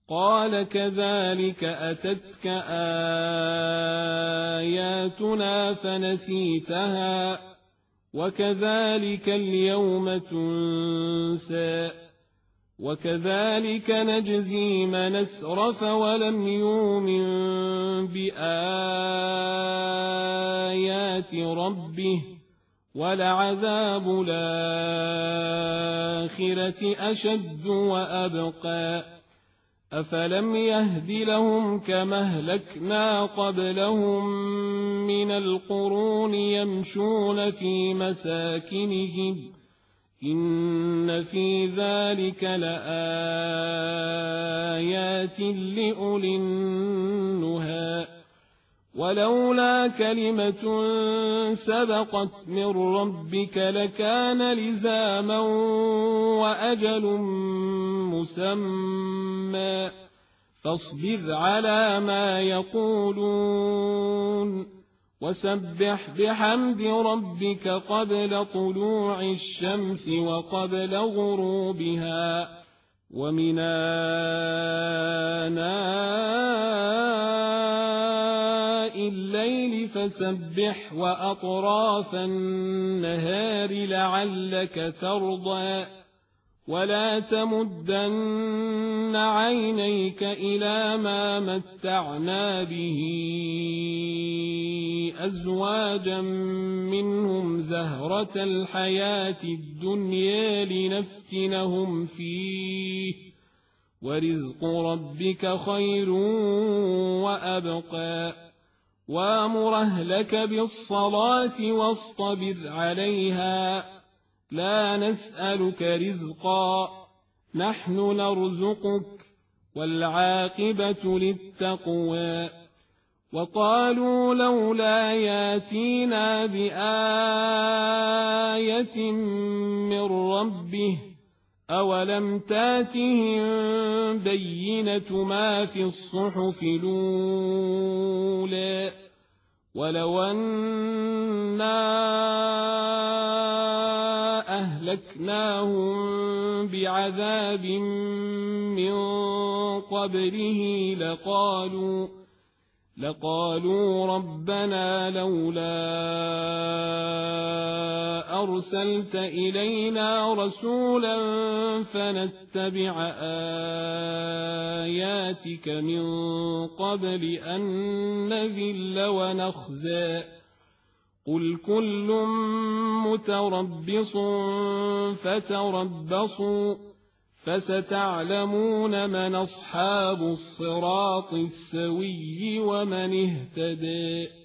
قال كذلك أتتك آياتنا فنسيتها وكذلك اليوم تنسى وكذلك نجزي من أسرف ولم يؤمن بآيات ربه ولعذاب الآخرة أشد وأبقى أفلم يهد لهم كما أهلكنا قبلهم من القرون يمشون في مساكنهم إن في ذلك لآيات لأولي النهى ولولا كلمة سبقت من ربك لكان لزاما وأجل مسمى فاصبر على ما يقولون وسبح بحمد ربك قبل طلوع الشمس وقبل غروبها ومن آناء الليل فسبح وأطراف النهار لعلك ترضى ولا تمدن عينيك إلى ما متعنا به أزواجا منهم زهرة الحياة الدنيا لنفتنهم فيه ورزق ربك خير وأبقى وامر أهلك بالصلاة واصطبر عليها لا نسألك رزقا نحن نرزقك والعاقبة للتقوى وقالوا لولا ياتينا بآية من ربه أولم تاتهم بينة ما في الصحف الأولى ولو أنا أهلكناهم بعذاب من قبله لقالوا ربنا لولا أرسلت إلينا رسولا فنتبع آياتك من قبل أن نذل ونخزى قل كل متربص فتربصوا فستعلمون من أصحاب الصراط السوي ومن اهتدى